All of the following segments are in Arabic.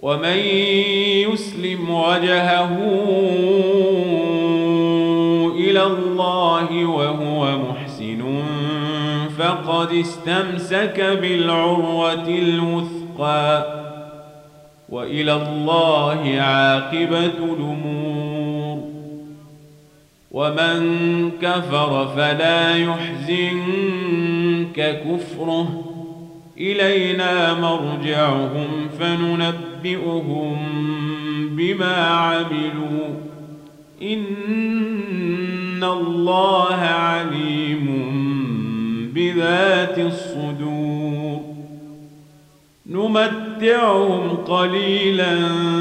ومن يسلم وجهه إلى الله وهو محسن فقد استمسك بالعروة الوثقى وإلى الله عاقبة الأمور. ومن كفر فلا يحزنك كفره، إلينا مرجعهم فننبئهم بما عملوا، إن الله عليم بذات الصدور. نمتعهم قليلا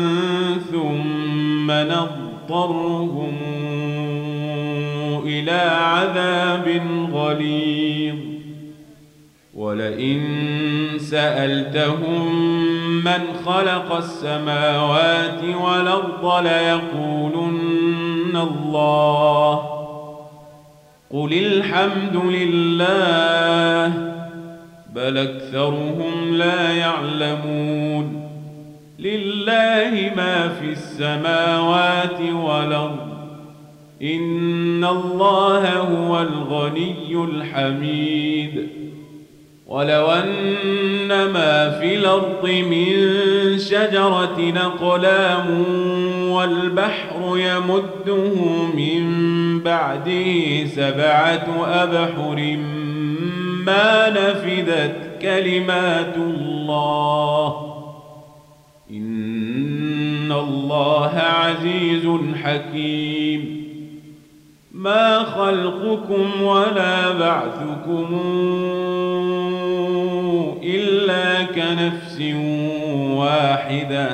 ثم نضطرهم إلى عذاب غليظ. ولئن سألتهم من خلق السماوات والأرض ليقولن الله، قل الحمد لله بل أكثرهم لا يعلمون. لله ما في السماوات والأرض، إن الله هو الغني الحميد. ولو أن ما في الأرض من شجرة أقلام والبحر يمده من بعده 7 أبحر ما نفدت كلمات الله، إن الله عزيز حكيم. ما خلقكم ولا بعثكم إلا كنفس واحدة،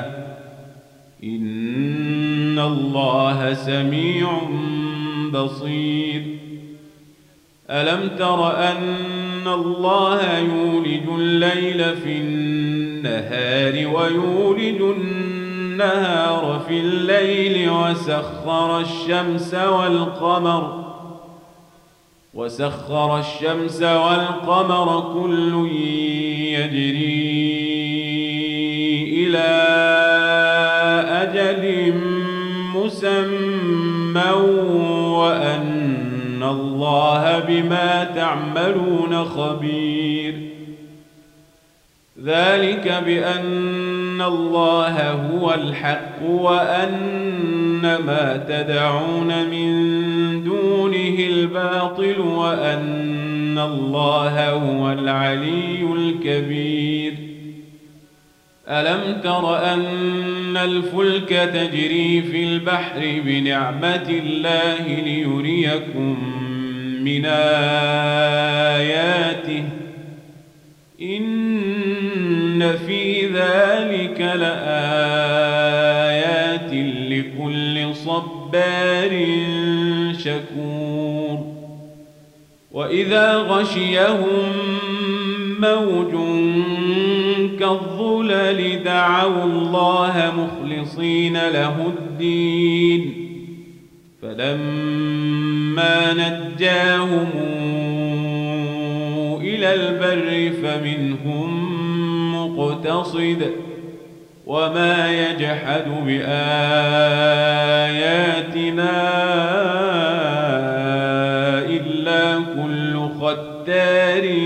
إن الله سميع بصير. ألم تر أن الله يولج الليل في النهار ويولج النهار في الليل وسخر الشمس والقمر كل يجري إلى أجل مسمى وأن الله بما تعملون خبير. ذلك بأن الله هو الحق وأن ما تدعون من دونه الباطل وأن الله هو العلي الكبير. ألم تر أن الفلك تجري في البحر بنعمة الله ليريكم من آياته، إن في ذلك لآيات لكل صبار شكور. وإذا غشيهم موج كالظلل دعوا الله مخلصين له الدين، فلما نجاهم إلى البر فمنهم مقتصد، وما يجحد بآياتنا إلا كل ختار